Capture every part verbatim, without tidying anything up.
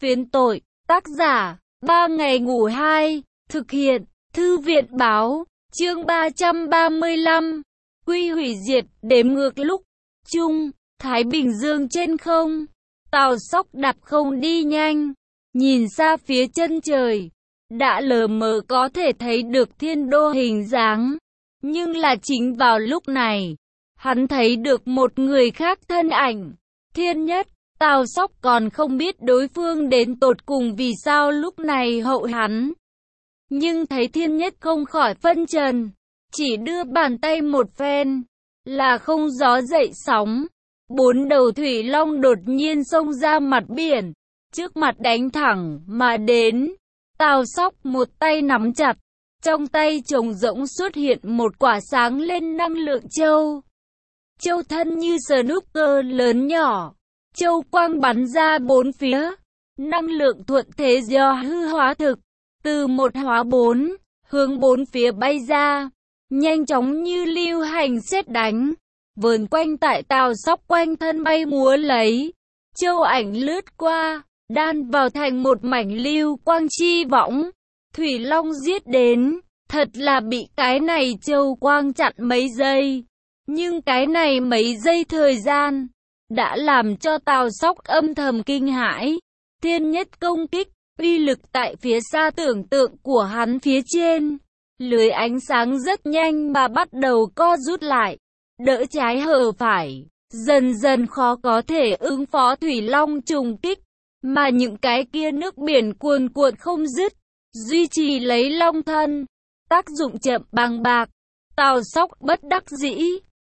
Phiến tội, tác giả, ba ngày ngủ hai, thực hiện, thư viện báo, chương ba trăm ba mươi lăm, quy hủy diệt, đếm ngược lúc, chung, Thái Bình Dương trên không, Tào Sóc đạp không đi nhanh, nhìn xa phía chân trời, đã lờ mờ có thể thấy được thiên đô hình dáng, nhưng là chính vào lúc này, hắn thấy được một người khác thân ảnh, Thiên Nhất. Tào Sóc còn không biết đối phương đến tột cùng vì sao lúc này hậu hắn. Nhưng thấy Thiên Nhất không khỏi phân trần, chỉ đưa bàn tay một phen, là không gió dậy sóng. Bốn đầu thủy long đột nhiên xông ra mặt biển, trước mặt đánh thẳng mà đến. Tào Sóc một tay nắm chặt, trong tay trống rỗng xuất hiện một quả sáng lên năng lượng châu. Châu thân như sờ núp cơ lớn nhỏ. Châu quang bắn ra bốn phía, năng lượng thuận thế do hư hóa thực, từ một hóa bốn, hướng bốn phía bay ra, nhanh chóng như lưu hành sét đánh, vờn quanh tại Tào Sóc quanh thân bay múa lấy. Châu ảnh lướt qua, đan vào thành một mảnh lưu quang chi võng, thủy long giết đến, thật là bị cái này châu quang chặn mấy giây, nhưng cái này mấy giây thời gian đã làm cho Tào Sóc âm thầm kinh hãi. Thiên Nhất công kích, uy lực tại phía xa tưởng tượng của hắn phía trên. Lưới ánh sáng rất nhanh mà bắt đầu co rút lại, đỡ trái hở phải, dần dần khó có thể ứng phó thủy long trùng kích, mà những cái kia nước biển cuồn cuộn không dứt, duy trì lấy long thân, tác dụng chậm bằng bạc. Tào Sóc bất đắc dĩ,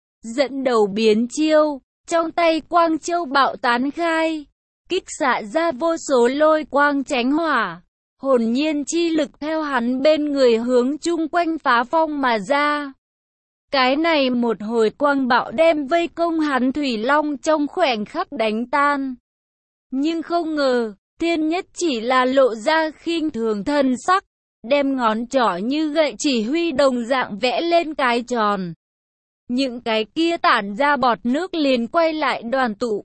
dẫn đầu biến chiêu. Trong tay quang châu bạo tán khai, kích xạ ra vô số lôi quang tránh hỏa, hồn nhiên chi lực theo hắn bên người hướng chung quanh phá phong mà ra. Cái này một hồi quang bạo đem vây công hắn thủy long trong khoảnh khắc đánh tan. Nhưng không ngờ, Thiên Nhất chỉ là lộ ra khinh thường thân sắc, đem ngón trỏ như gậy chỉ huy đồng dạng vẽ lên cái tròn. Những cái kia tản ra bọt nước liền quay lại đoàn tụ.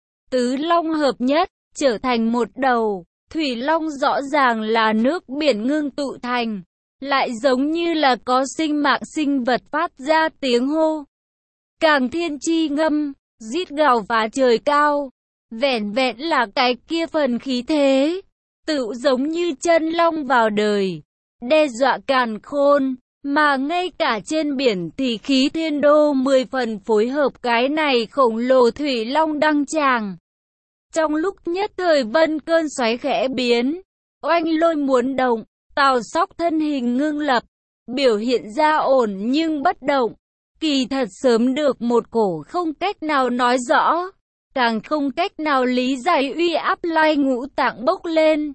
Tứ long hợp nhất, trở thành một đầu. Thủy long rõ ràng là nước biển ngưng tụ thành, lại giống như là có sinh mạng sinh vật phát ra tiếng hô. Càng thiên chi ngâm, rít gào phá trời cao. Vẻn vẹn là cái kia phần khí thế, tự giống như chân long vào đời, đe dọa càn khôn. Mà ngay cả trên biển thì khí thiên đô mười phần phối hợp cái này khổng lồ thủy long đăng tràng. Trong lúc nhất thời vân cơn xoáy khẽ biến, oanh lôi muốn động, Tào Sóc thân hình ngưng lập, biểu hiện ra ổn nhưng bất động. Kỳ thật sớm được một cổ không cách nào nói rõ, càng không cách nào lý giải uy áp lai ngũ tạng bốc lên.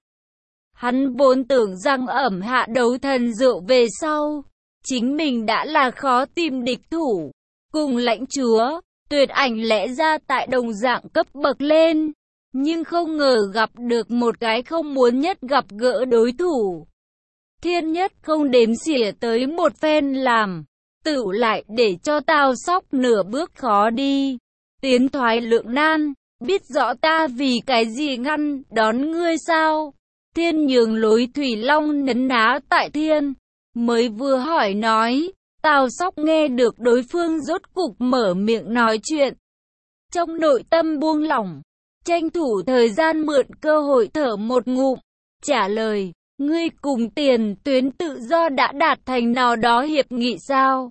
Hắn vốn tưởng rằng ẩm hạ đấu thần rượu về sau, chính mình đã là khó tìm địch thủ, cùng lãnh chúa, tuyệt ảnh lẽ ra tại đồng dạng cấp bậc lên, nhưng không ngờ gặp được một cái không muốn nhất gặp gỡ đối thủ. Thiên Nhất không đếm xỉa tới một phen làm, tự lại để cho Tào Sóc nửa bước khó đi, tiến thoái lưỡng nan, biết rõ ta vì cái gì ngăn đón ngươi sao? Thiên nhường lối thủy long nấn ná tại thiên. Mới vừa hỏi nói, Tào Sóc nghe được đối phương rốt cục mở miệng nói chuyện. Trong nội tâm buông lỏng, tranh thủ thời gian mượn cơ hội thở một ngụm, trả lời, ngươi cùng tiền tuyến tự do đã đạt thành nào đó hiệp nghị sao?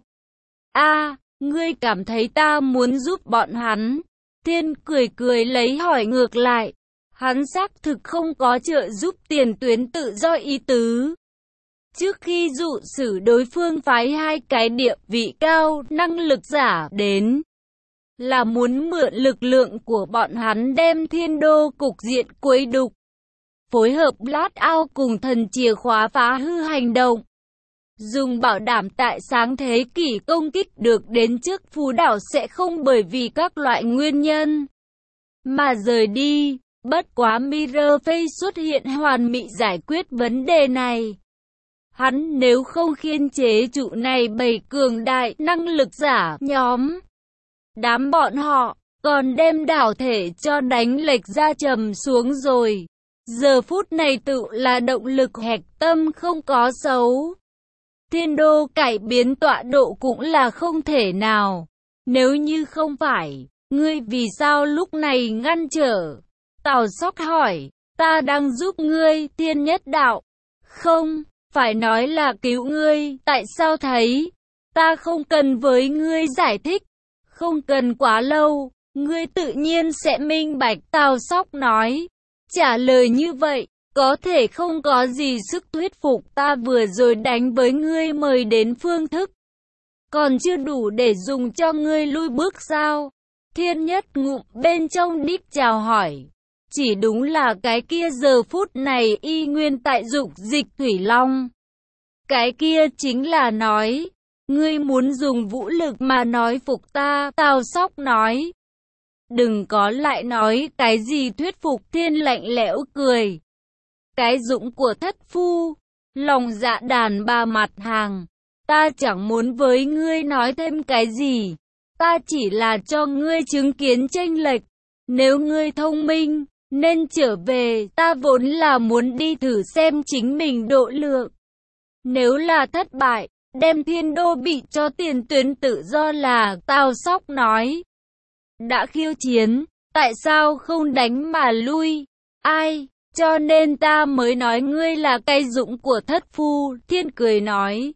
A, ngươi cảm thấy ta muốn giúp bọn hắn? Thiên cười cười lấy hỏi ngược lại, hắn xác thực không có trợ giúp tiền tuyến tự do ý tứ. Trước khi dụ xử đối phương phái hai cái địa vị cao năng lực giả đến, là muốn mượn lực lượng của bọn hắn đem thiên đô cục diện quấy đục, phối hợp lát ao cùng thần chìa khóa phá hư hành động, dùng bảo đảm tại sáng thế kỷ công kích được đến trước Phú Đảo sẽ không bởi vì các loại nguyên nhân mà rời đi. Bất quá Mirror Face xuất hiện hoàn mỹ giải quyết vấn đề này. Hắn nếu không khiên chế trụ này bầy cường đại năng lực giả nhóm, đám bọn họ còn đem đảo thể cho đánh lệch ra trầm xuống rồi. Giờ phút này tự là động lực hạch tâm không có xấu. Thiên đô cải biến tọa độ cũng là không thể nào. Nếu như không phải, ngươi vì sao lúc này ngăn trở? Tào Sóc hỏi, ta đang giúp ngươi, Thiên Nhất đạo. Không, phải nói là cứu ngươi, tại sao thấy? Ta không cần với ngươi giải thích, không cần quá lâu, ngươi tự nhiên sẽ minh bạch, Tào Sóc nói. Trả lời như vậy, có thể không có gì sức thuyết phục, ta vừa rồi đánh với ngươi mời đến phương thức. Còn chưa đủ để dùng cho ngươi lui bước sao? Thiên Nhất ngụm bên trong đít chào hỏi. Chỉ đúng là cái kia giờ phút này y nguyên tại dục dịch Thủy Long. Cái kia chính là nói, ngươi muốn dùng vũ lực mà nói phục ta, Tào Sóc nói. Đừng có lại nói cái gì thuyết phục, Thiên lạnh lẽo cười. Cái dũng của thất phu, lòng dạ đàn bà mặt hàng. Ta chẳng muốn với ngươi nói thêm cái gì. Ta chỉ là cho ngươi chứng kiến chênh lệch. Nếu ngươi thông minh, nên trở về. Ta vốn là muốn đi thử xem chính mình độ lượng. Nếu là thất bại, đem thiên đô bị cho tiền tuyến tự do là, Tào Sóc nói. Đã khiêu chiến, tại sao không đánh mà lui? Ai? Cho nên ta mới nói ngươi là cây dũng của thất phu, Thiên cười nói.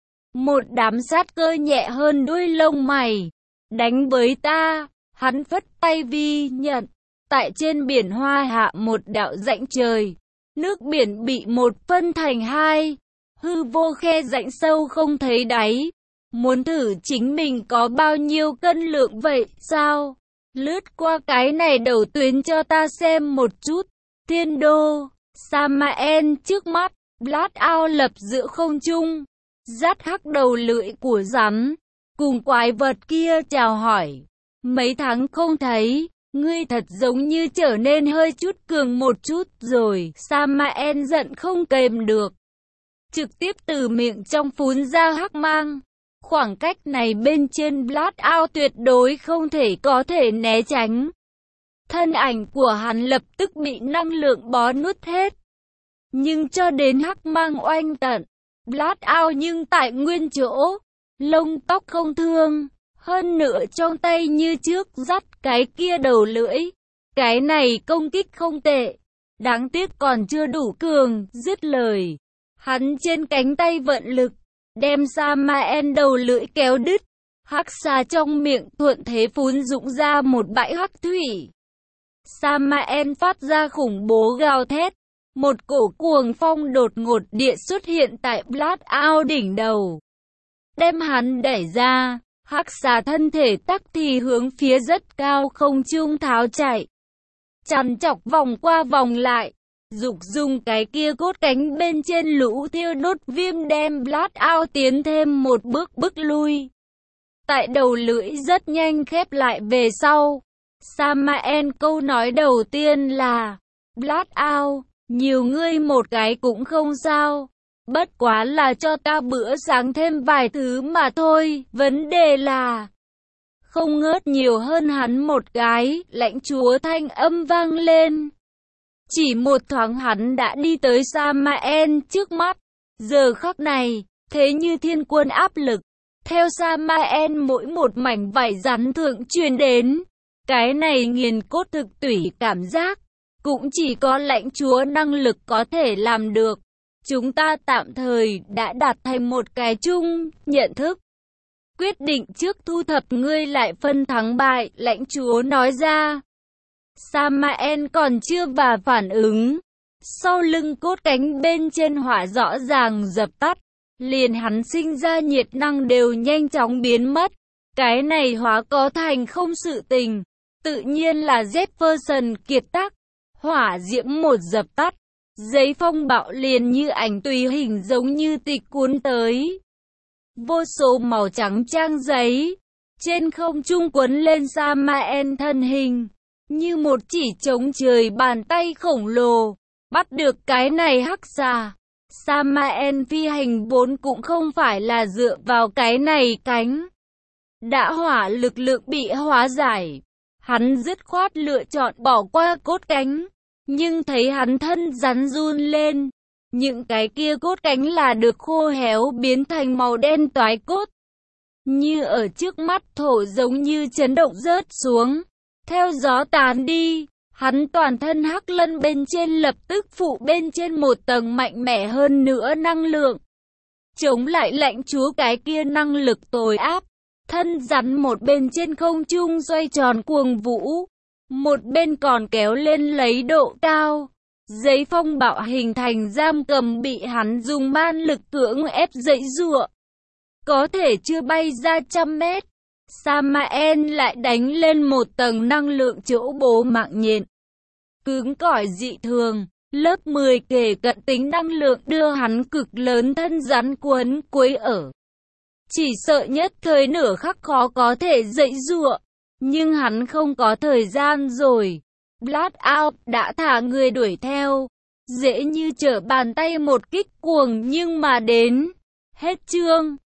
Một đám sát cơ nhẹ hơn đuôi lông mày. Đánh với ta, hắn phất tay vi nhận. Tại trên biển Hoa Hạ một đạo rãnh trời. Nước biển bị một phân thành hai. Hư vô khe rãnh sâu không thấy đáy. Muốn thử chính mình có bao nhiêu cân lượng vậy sao? Lướt qua cái này đầu tuyến cho ta xem một chút. Thiên đô, Samael trước mắt, Blát ao lập giữa không trung, dắt hắc đầu lưỡi của rắn, cùng quái vật kia chào hỏi. Mấy tháng không thấy, ngươi thật giống như trở nên hơi chút cường một chút rồi. Samael giận không kềm được, trực tiếp từ miệng trong phun ra hắc mang. Khoảng cách này bên trên Blát ao tuyệt đối không thể có thể né tránh. Thân ảnh của hắn lập tức bị năng lượng bó nuốt hết. Nhưng cho đến hắc mang oanh tận, Blát ao nhưng tại nguyên chỗ, lông tóc không thương, hơn nữa trong tay như trước dắt cái kia đầu lưỡi. Cái này công kích không tệ, đáng tiếc còn chưa đủ cường. Dứt lời, hắn trên cánh tay vận lực, đem Samael đầu lưỡi kéo đứt. Hắc xà trong miệng thuận thế phun dũng ra một bãi hắc thủy. Samael phát ra khủng bố gào thét. Một cổ cuồng phong đột ngột địa xuất hiện tại Blát ao đỉnh đầu. Đem hắn đẩy ra, hắc xà thân thể tắc thì hướng phía rất cao không trung tháo chạy. Chằn chọc vòng qua vòng lại, dục dùng cái kia cốt cánh bên trên lũ thiêu đốt viêm đem Blát ao tiến thêm một bước bước lui. Tại đầu lưỡi rất nhanh khép lại về sau. Samael câu nói đầu tiên là, Blát ao, nhiều ngươi một cái cũng không sao. Bất quá là cho ta bữa sáng thêm vài thứ mà thôi. Vấn đề là, không ngớt nhiều hơn hắn một cái. Lãnh chúa thanh âm vang lên. Chỉ một thoáng hắn đã đi tới Samael trước mắt. Giờ khắc này, thế như thiên quân áp lực. Theo Samael mỗi một mảnh vải rắn thượng truyền đến. Cái này nghiền cốt thực tủy cảm giác, cũng chỉ có lãnh chúa năng lực có thể làm được. Chúng ta tạm thời đã đạt thành một cái chung nhận thức. Quyết định trước thu thập ngươi lại phân thắng bại, lãnh chúa nói ra. Samael còn chưa và phản ứng. Sau lưng cốt cánh bên trên hỏa rõ ràng dập tắt. Liền hắn sinh ra nhiệt năng đều nhanh chóng biến mất. Cái này hóa có thành không sự tình. Tự nhiên là Jefferson kiệt tác. Hỏa diễm một dập tắt. Giấy phong bạo liền như ảnh tùy hình giống như tịch cuốn tới. Vô số màu trắng trang giấy. Trên không trung quấn lên Samael thân hình. Như một chỉ trống trời bàn tay khổng lồ. Bắt được cái này hắc xà. Samael phi hành vốn cũng không phải là dựa vào cái này cánh. Đã hỏa lực lượng bị hóa giải. Hắn dứt khoát lựa chọn bỏ qua cốt cánh. nhưng thấy hắn thân rắn run lên. Những cái kia cốt cánh là được khô héo biến thành màu đen toái cốt. Như ở trước mắt thổ giống như chấn động rớt xuống. Theo gió tán đi, hắn toàn thân hắc lân bên trên lập tức phụ bên trên một tầng mạnh mẽ hơn nữa năng lượng. Chống lại lạnh chúa cái kia năng lực tồi áp. Thân rắn một bên trên không trung xoay tròn cuồng vũ. Một bên còn kéo lên lấy độ cao. Giấy phong bạo hình thành giam cầm bị hắn dùng man lực cưỡng ép dãy giụa. Có thể chưa bay ra trăm mét. Samael lại đánh lên một tầng năng lượng chỗ bố mạng nhện. Cứng cỏi dị thường, lớp mười kể cận tính năng lượng đưa hắn cực lớn thân rắn cuốn quấy ở. Chỉ sợ nhất thời nửa khắc khó có thể dãy giụa, nhưng hắn không có thời gian rồi. Blackout đã thả người đuổi theo, dễ như trở bàn tay một kích cuồng nhưng mà đến. Hết chương.